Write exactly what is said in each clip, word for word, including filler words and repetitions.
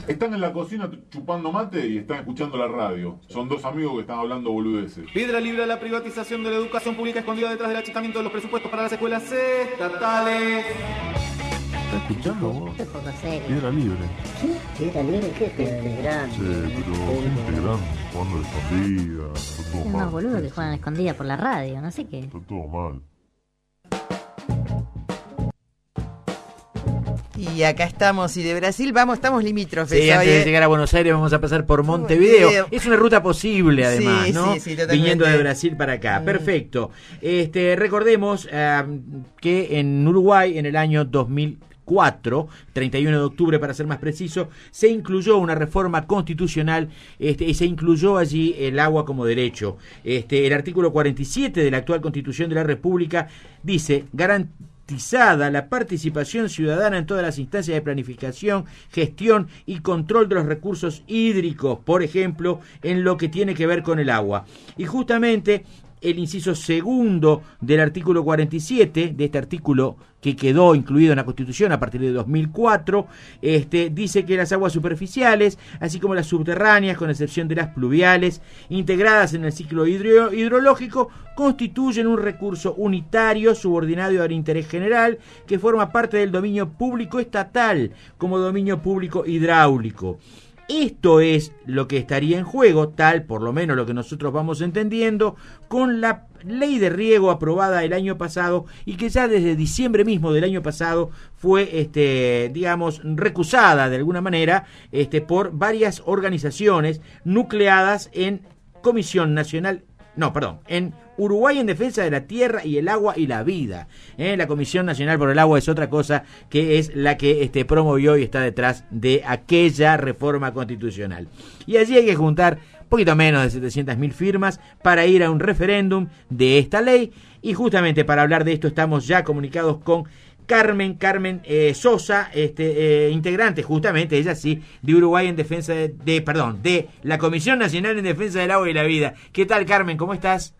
Están en la cocina chupando mate y están escuchando la radio. Son dos amigos que están hablando boludeces. Piedra libre a la privatización de la educación pública escondida detrás del achicamiento de los presupuestos para las escuelas estatales. ¿Estás escuchando vos? Piedra libre. ¿Qué? ¿Piedra libre? ¿Qué es piedra libre? Sí, pero gente grande, jugando a la escondida. Está todo Es mal. más boludo que juegan a la escondida por la radio, no sé qué. Está todo mal. Y acá estamos, y de Brasil vamos, estamos limítrofes. Sí, antes ¿sabes? de llegar a Buenos Aires vamos a pasar por Montevideo. Montevideo. Es una ruta posible, además, Sí, ¿no? sí, sí, totalmente. Viniendo de Brasil para acá. Mm. Perfecto. Este, recordemos eh, que en Uruguay, en el año dos mil cuatro, treinta y uno de octubre para ser más preciso, se incluyó una reforma constitucional este, y se incluyó allí el agua como derecho. Este, el artículo cuarenta y siete de la actual Constitución de la República dice: garantizada la participación ciudadana en todas las instancias de planificación, gestión y control de los recursos hídricos, por ejemplo, en lo que tiene que ver con el agua. Y justamente el inciso segundo del artículo cuarenta y siete, de este artículo que quedó incluido en la Constitución a partir de dos mil cuatro, este, dice que las aguas superficiales, así como las subterráneas, con excepción de las pluviales, integradas en el ciclo hidro- hidrológico, constituyen un recurso unitario subordinado al interés general que forma parte del dominio público estatal como dominio público hidráulico. Esto es lo que estaría en juego, tal por lo menos lo que nosotros vamos entendiendo, con la ley de riego aprobada el año pasado y que ya desde diciembre mismo del año pasado fue, este, digamos, recusada de alguna manera este, por varias organizaciones nucleadas en Comisión Nacional, no, perdón, en Uruguay en Defensa de la Tierra y el Agua y la Vida. ¿Eh? La Comisión Nacional por el Agua es otra cosa que es la que este, promovió y está detrás de aquella reforma constitucional. Y allí hay que juntar poquito menos de setecientas mil firmas para ir a un referéndum de esta ley. Y justamente para hablar de esto estamos ya comunicados con Carmen, Carmen eh, Sosa, este, eh, integrante justamente, ella sí, de Uruguay en Defensa de, de, perdón, de la Comisión Nacional en Defensa del Agua y la Vida. ¿Qué tal, Carmen? ¿Cómo estás?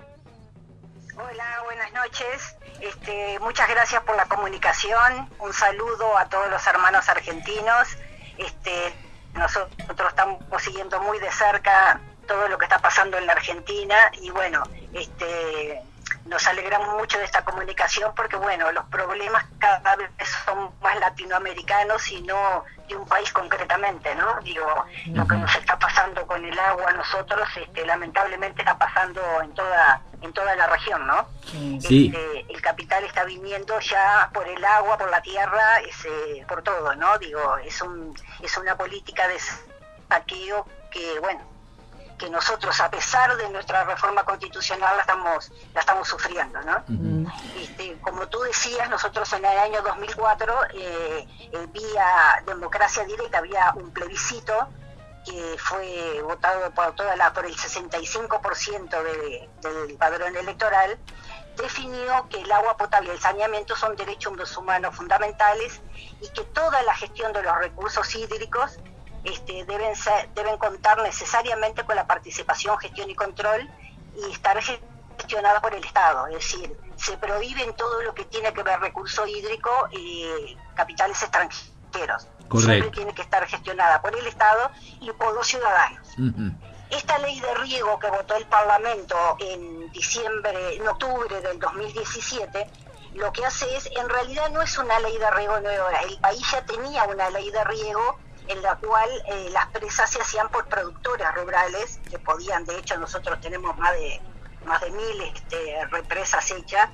Hola, buenas noches. Este, muchas gracias por la comunicación. Un saludo a todos los hermanos argentinos. Este, nosotros estamos siguiendo muy de cerca todo lo que está pasando en la Argentina y bueno, este, nos alegramos mucho de esta comunicación porque bueno, los problemas cada vez son más latinoamericanos y no de un país concretamente, ¿no? Digo, uh-huh. Lo que nos está pasando con el agua a nosotros, este, lamentablemente está pasando en toda en toda la región, ¿no? Sí. Este, el capital está viniendo ya por el agua, por la tierra, ese, por todo, ¿no? Digo, es un es una política de saqueo que, bueno, que nosotros, a pesar de nuestra reforma constitucional, la estamos la estamos sufriendo, ¿no? Uh-huh. Este, como tú decías, nosotros en el año dos mil cuatro, eh, eh, vía democracia directa, había un plebiscito que fue votado por toda la por el sesenta y cinco por ciento de, del padrón electoral, definió que el agua potable y el saneamiento son derechos humanos fundamentales y que toda la gestión de los recursos hídricos Este, deben ser, deben contar necesariamente con la participación, gestión y control y estar gestionada por el Estado, es decir, se prohíben todo lo que tiene que ver recurso hídrico y capitales extranjeros. Correcto. Siempre tiene que estar gestionada por el Estado y por los ciudadanos. Uh-huh. Esta ley de riego que votó el Parlamento en diciembre, en octubre del dos mil diecisiete, lo que hace es, en realidad no es una ley de riego nueva, el país ya tenía una ley de riego en la cual eh, las presas se hacían por productores rurales que podían, de hecho nosotros tenemos más de más de mil este, represas hechas,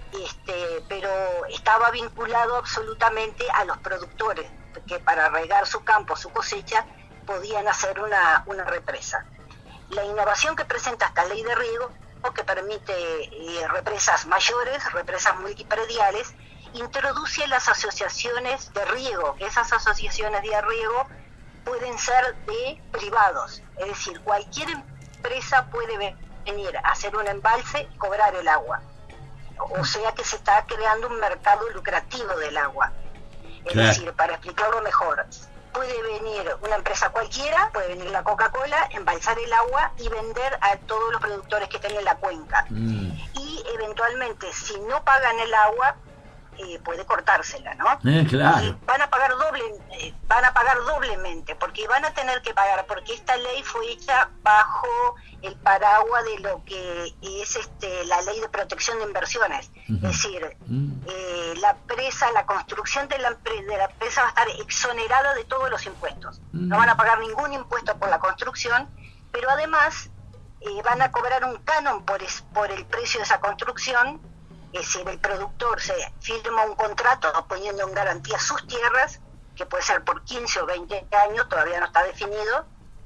este, pero estaba vinculado absolutamente a los productores que para regar su campo, su cosecha, podían hacer una, una represa. La innovación que presenta esta ley de riego, que permite eh, represas mayores, represas multiprediales, introduce las asociaciones de riego, que esas asociaciones de riego pueden ser de privados, es decir, cualquier empresa puede venir a hacer un embalse y cobrar el agua, o sea que se está creando un mercado lucrativo del agua, es claro. decir, para explicarlo mejor, puede venir una empresa cualquiera, puede venir la Coca-Cola, embalsar el agua y vender a todos los productores que estén en la cuenca, mm. y eventualmente si no pagan el agua, eh, puede cortársela, ¿no? Eh, claro. Y van a pagar doble, eh, van a pagar doblemente, porque van a tener que pagar, porque esta ley fue hecha bajo el paraguas de lo que es este la ley de protección de inversiones. Uh-huh. Es decir, uh-huh. eh, la presa, la construcción de la, de la presa va a estar exonerada de todos los impuestos. Uh-huh. No van a pagar ningún impuesto por la construcción, pero además eh, van a cobrar un canon por, es, por el precio de esa construcción. Es decir, el productor se firma un contrato poniendo en garantía sus tierras, que puede ser por quince o veinte años, todavía no está definido,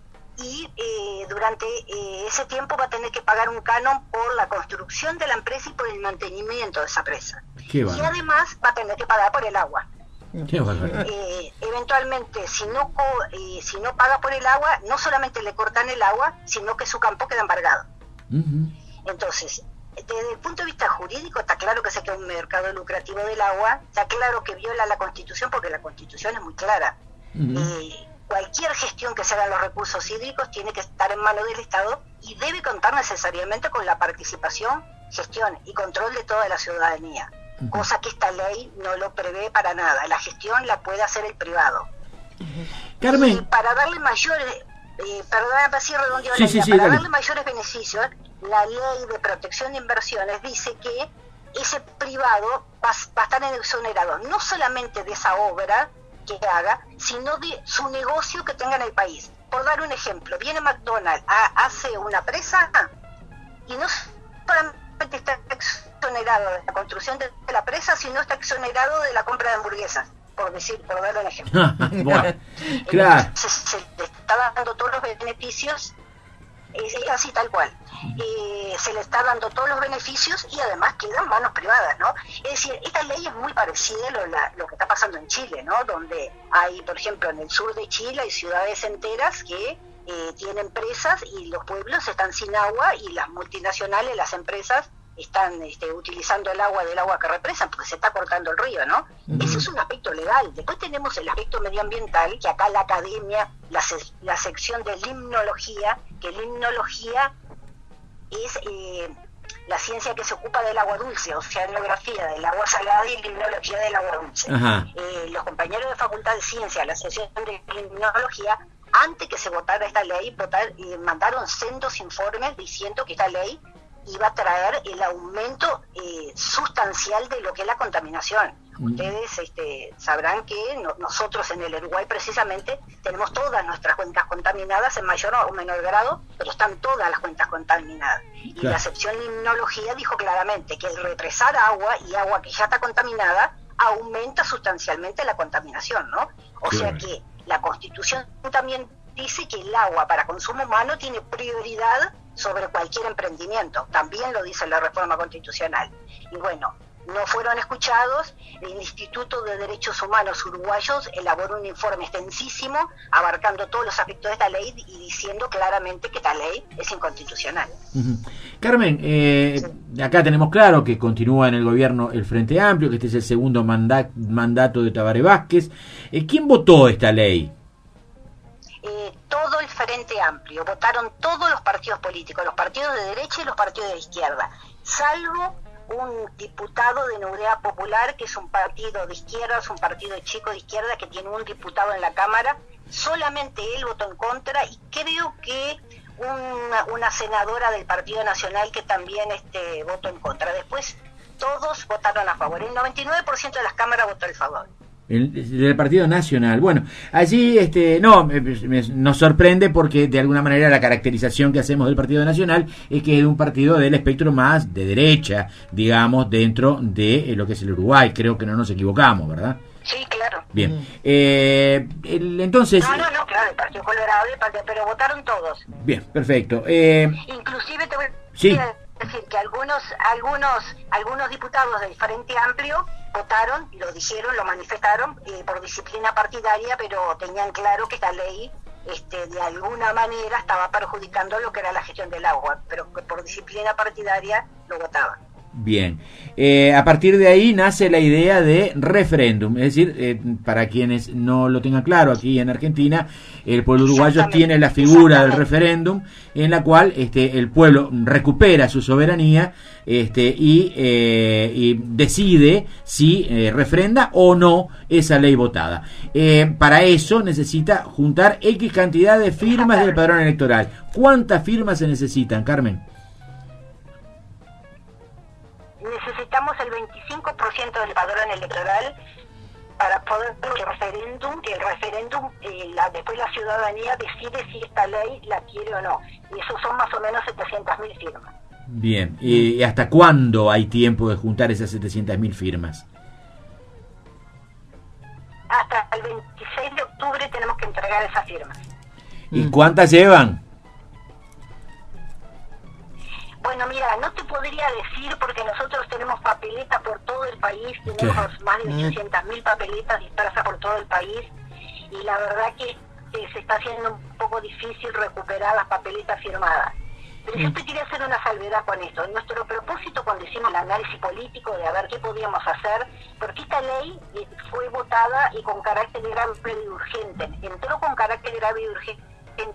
y eh, durante eh, ese tiempo va a tener que pagar un canon por la construcción de la empresa y por el mantenimiento de esa presa. Qué y bueno. además va a tener que pagar por el agua. Qué bueno. Eh, eventualmente, si no, eh, si no paga por el agua, no solamente le cortan el agua, sino que su campo queda embargado. Uh-huh. Entonces, desde el punto de vista jurídico está claro que se queda un mercado lucrativo del agua, está claro que viola la Constitución porque la Constitución es muy clara. Uh-huh. Eh, cualquier gestión que se haga en los recursos hídricos tiene que estar en manos del Estado y debe contar necesariamente con la participación, gestión y control de toda la ciudadanía, uh-huh. cosa que esta ley no lo prevé para nada. La gestión la puede hacer el privado. Uh-huh. Carmen. Y para darle mayores, eh, perdóname si redondeo sí, la sí, idea, sí, para dale. darle mayores beneficios, la ley de protección de inversiones dice que ese privado va, va a estar exonerado no solamente de esa obra que haga, sino de su negocio que tenga en el país. Por dar un ejemplo, viene McDonald's, a, hace una presa y no solamente está exonerado de la construcción de, de la presa, sino está exonerado de la compra de hamburguesas, por decir, por darle un ejemplo. Bueno, claro. Entonces, se le está dando todos los beneficios. Es así tal cual. Eh, se le está dando todos los beneficios y además quedan manos privadas, ¿no? Es decir, esta ley es muy parecida a lo, la, lo que está pasando en Chile, ¿no? Donde hay, por ejemplo, en el sur de Chile hay ciudades enteras que eh, tienen presas y los pueblos están sin agua y las multinacionales, las empresas, están este, utilizando el agua del agua que represan porque se está cortando el río, ¿no? Uh-huh. Ese es un aspecto legal. Después tenemos el aspecto medioambiental, que acá la academia, la, se- la sección de limnología, que limnología es eh, la ciencia que se ocupa del agua dulce, oceanografía del agua salada y limnología del agua dulce. Uh-huh. Eh, los compañeros de Facultad de Ciencia, la sección de limnología, antes que se votara esta ley, votar, eh, mandaron sendos informes diciendo que esta ley iba a traer el aumento eh, sustancial de lo que es la contaminación. Mm. Ustedes este, sabrán que no, nosotros en el Uruguay precisamente tenemos todas nuestras cuencas contaminadas en mayor o menor grado, pero están todas las cuencas contaminadas. Y claro. La sección de limnología dijo claramente que el represar agua y agua que ya está contaminada aumenta sustancialmente la contaminación, ¿no? O claro. sea que la Constitución también dice que el agua para consumo humano tiene prioridad sobre cualquier emprendimiento, también lo dice la reforma constitucional. Y bueno, no fueron escuchados. El Instituto de Derechos Humanos Uruguayos elaboró un informe extensísimo abarcando todos los aspectos de esta ley y diciendo claramente que esta ley es inconstitucional. Uh-huh. Carmen, eh, sí. Acá tenemos claro que continúa en el gobierno el Frente Amplio, que este es el segundo manda- mandato de Tabaré Vázquez. Eh, ¿Quién votó esta ley? Eh, todo el Frente Amplio, votaron todos los partidos políticos, los partidos de derecha y los partidos de izquierda, salvo un diputado de Unidad Popular, que es un partido de izquierda, es un partido chico de izquierda que tiene un diputado en la Cámara, solamente él votó en contra y creo que una, una senadora del Partido Nacional que también este, votó en contra. Después todos votaron a favor, el noventa y nueve por ciento de las cámaras votó a favor. El, del Partido Nacional. Bueno, allí este no me, me, nos sorprende porque de alguna manera la caracterización que hacemos del Partido Nacional es que es un partido del espectro más de derecha, digamos, dentro de lo que es el Uruguay. Creo que no nos equivocamos, ¿verdad? Sí, claro. Bien. Mm. Eh, el, entonces... No, no, no, claro, el Partido Colorado, el partido, pero votaron todos. Bien, perfecto. Eh, Inclusive te voy sí. a decir que algunos, algunos, algunos diputados del Frente Amplio votaron, lo dijeron, lo manifestaron eh, por disciplina partidaria, pero tenían claro que esta ley este, de alguna manera estaba perjudicando lo que era la gestión del agua, pero que por disciplina partidaria lo votaban. Bien, eh, a partir de ahí nace la idea de referéndum, es decir, eh, para quienes no lo tengan claro, aquí en Argentina el pueblo uruguayo tiene la figura del referéndum en la cual este, el pueblo recupera su soberanía este, y, eh, y decide si eh, refrenda o no esa ley votada. Eh, para eso necesita juntar X cantidad de firmas del padrón electoral. ¿Cuántas firmas se necesitan, Carmen? Necesitamos el veinticinco por ciento del padrón electoral para poder hacer el referéndum, que el referéndum, eh, la, después la ciudadanía decide si esta ley la quiere o no. Y eso son más o menos setecientas mil firmas. Bien, ¿y hasta cuándo hay tiempo de juntar esas setecientas mil firmas? Hasta el veintiséis de octubre tenemos que entregar esas firmas. ¿Y cuántas llevan? Bueno, mira, no te podría decir porque nosotros tenemos papeletas por todo el país, tenemos ¿Qué? más de ochocientas mil papeletas dispersas por todo el país y la verdad que eh, se está haciendo un poco difícil recuperar las papeletas firmadas. Pero yo te quería hacer una salvedad con esto. Nuestro propósito cuando hicimos el análisis político de a ver qué podíamos hacer, porque esta ley eh, fue votada y con carácter grave y urgente, entró con carácter grave y urgente,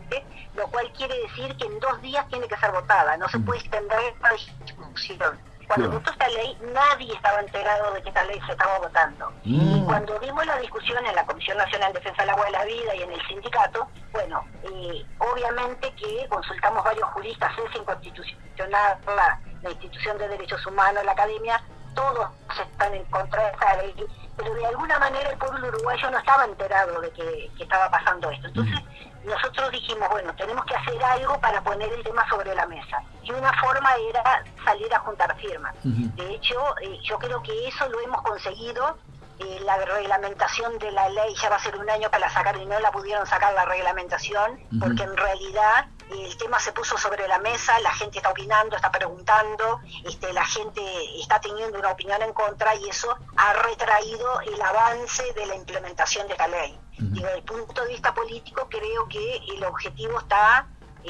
lo cual quiere decir que en dos días tiene que ser votada, no se puede extender la discusión. Cuando votó esta ley, nadie estaba enterado de que esta ley se estaba votando. Mm. Y cuando vimos la discusión en la Comisión Nacional de Defensa del Agua y la Vida y en el sindicato, bueno, eh, obviamente que consultamos varios juristas, es inconstitucional la, la institución de derechos humanos, la academia, todos están en contra de esta ley, pero de alguna manera el pueblo uruguayo no estaba enterado de que, que estaba pasando esto. Entonces, mm. nosotros dijimos, bueno, tenemos que hacer algo para poner el tema sobre la mesa. Y una forma era salir a juntar firmas. Uh-huh. De hecho, eh, yo creo que eso lo hemos conseguido. Eh, la reglamentación de la ley ya va a ser un año para la sacar y no la pudieron sacar la reglamentación, uh-huh. porque en realidad eh, el tema se puso sobre la mesa, la gente está opinando, está preguntando, este, la gente está teniendo una opinión en contra y eso ha retraído el avance de la implementación de esta ley. Uh-huh. Y desde el punto de vista político creo que el objetivo está,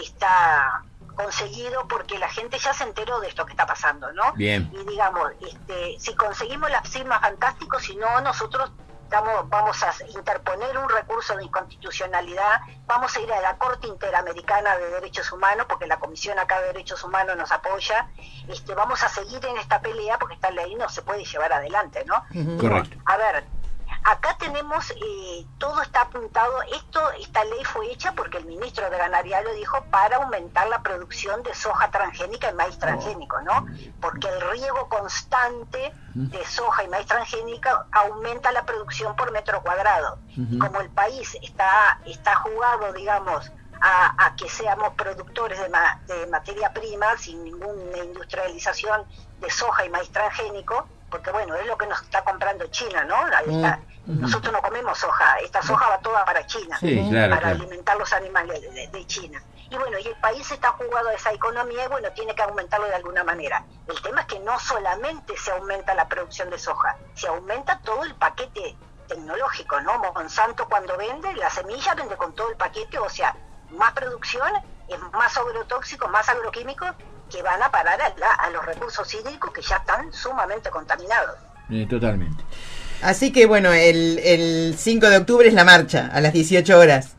está conseguido porque la gente ya se enteró de esto que está pasando, ¿no? Bien. Y digamos, este, si conseguimos las firmas, fantástico, si no, nosotros estamos, vamos a interponer un recurso de inconstitucionalidad, vamos a ir a la Corte Interamericana de Derechos Humanos, porque la Comisión acá de Derechos Humanos nos apoya, este, vamos a seguir en esta pelea porque esta ley no se puede llevar adelante, ¿no? Uh-huh. Correcto. A ver, acá tenemos, eh, todo está apuntado, esto, esta ley fue hecha porque el ministro de Ganadería lo dijo para aumentar la producción de soja transgénica y maíz transgénico, ¿no? Porque el riego constante de soja y maíz transgénica aumenta la producción por metro cuadrado. Y como el país está, está jugado, digamos, a, a que seamos productores de, ma, de materia prima sin ninguna industrialización de soja y maíz transgénico, porque bueno, es lo que nos está comprando China, ¿no? Está, uh-huh. Nosotros no comemos soja, esta soja va toda para China, sí, claro, para claro. alimentar los animales de, de, de China. Y bueno, y el país está jugado a esa economía y bueno, tiene que aumentarlo de alguna manera. El tema es que no solamente se aumenta la producción de soja, se aumenta todo el paquete tecnológico, ¿no? Monsanto cuando vende, la semilla vende con todo el paquete, o sea, más producción, es más agrotóxico, más agroquímico, que van a parar a, la, a los recursos hídricos que ya están sumamente contaminados. Eh, totalmente. Así que bueno, el, el cinco de octubre es la marcha, a las dieciocho horas.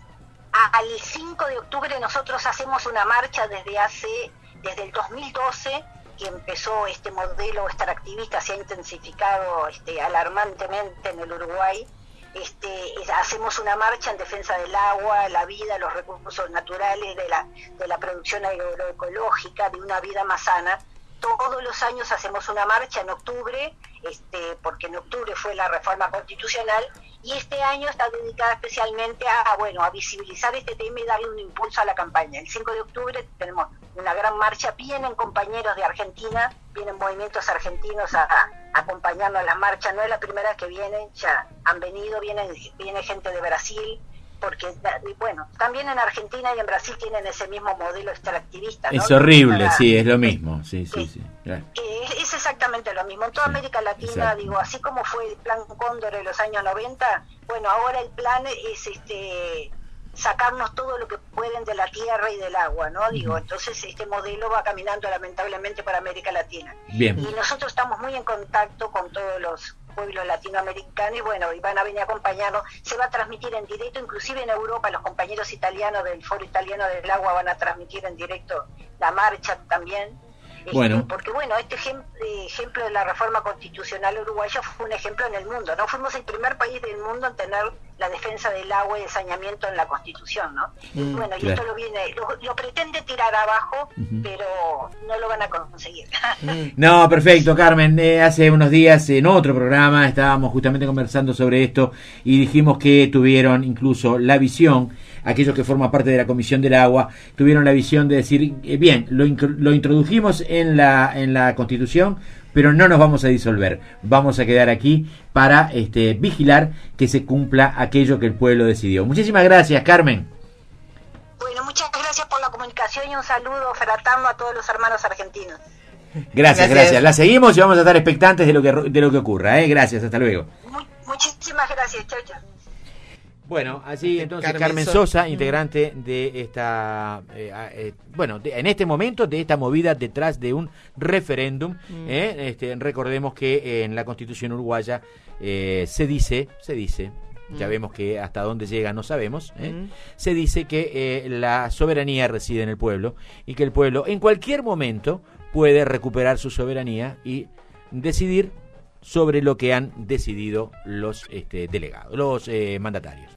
Al cinco de octubre nosotros hacemos una marcha desde hace, desde el dos mil doce, que empezó este modelo extractivista, se ha intensificado este, alarmantemente en el Uruguay. Este, hacemos una marcha en defensa del agua, la vida, los recursos naturales, de la, de la producción agroecológica, de una vida más sana. Todos los años hacemos una marcha en octubre, este, porque en octubre fue la reforma constitucional, y este año está dedicada especialmente a, bueno, a visibilizar este tema y darle un impulso a la campaña. El cinco de octubre tenemos una gran marcha, vienen compañeros de Argentina, vienen movimientos argentinos a, a acompañarnos a las marchas, no es la primera vez que vienen, ya han venido, vienen, viene gente de Brasil, porque, bueno, también en Argentina y en Brasil tienen ese mismo modelo extractivista, ¿no? Es horrible, Para, sí, es lo mismo, sí, sí, sí. Claro. Es, es exactamente lo mismo. En toda Sí, América Latina, exacto. digo, así como fue el plan Cóndor en los años noventa, bueno, ahora el plan es este sacarnos todo lo que pueden de la tierra y del agua, ¿no? Digo, entonces este modelo va caminando lamentablemente para América Latina. Bien. Y nosotros estamos muy en contacto con todos los pueblos latinoamericanos y bueno, y van a venir a acompañarnos. Se va a transmitir en directo, inclusive en Europa, los compañeros italianos del Foro Italiano del Agua van a transmitir en directo la marcha también. Bueno. Este, porque bueno, este ejem ejemplo de la reforma constitucional uruguaya fue un ejemplo en el mundo, ¿no? Fuimos el primer país del mundo en tener la defensa del agua y el saneamiento en la Constitución, ¿no? Mm, y bueno, claro. Y esto lo viene, lo, lo pretende tirar abajo, uh-huh. pero no lo van a conseguir. No, perfecto, Carmen. Eh, hace unos días en otro programa estábamos justamente conversando sobre esto y dijimos que tuvieron incluso la visión, aquellos que forman parte de la Comisión del Agua, tuvieron la visión de decir, eh, bien, lo, lo introdujimos en la, en la Constitución, pero no nos vamos a disolver, vamos a quedar aquí para este, vigilar que se cumpla aquello que el pueblo decidió. Muchísimas gracias, Carmen. Bueno, muchas gracias por la comunicación y un saludo fraterno a todos los hermanos argentinos. Gracias, gracias, gracias. La seguimos y vamos a estar expectantes de lo que, de lo que ocurra. ¿eh? Gracias, hasta luego. Muy, muchísimas gracias, chau, chau. Bueno, así entonces Carmen, Carmen Sosa, integrante de esta, eh, eh, bueno, de, en este momento de esta movida detrás de un referéndum. Mm. Eh, este, recordemos que eh, en la Constitución uruguaya eh, se dice, se dice, mm. ya vemos que hasta dónde llega no sabemos, eh, mm. se dice que eh, la soberanía reside en el pueblo y que el pueblo en cualquier momento puede recuperar su soberanía y decidir sobre lo que han decidido los este, delegados, los eh, mandatarios.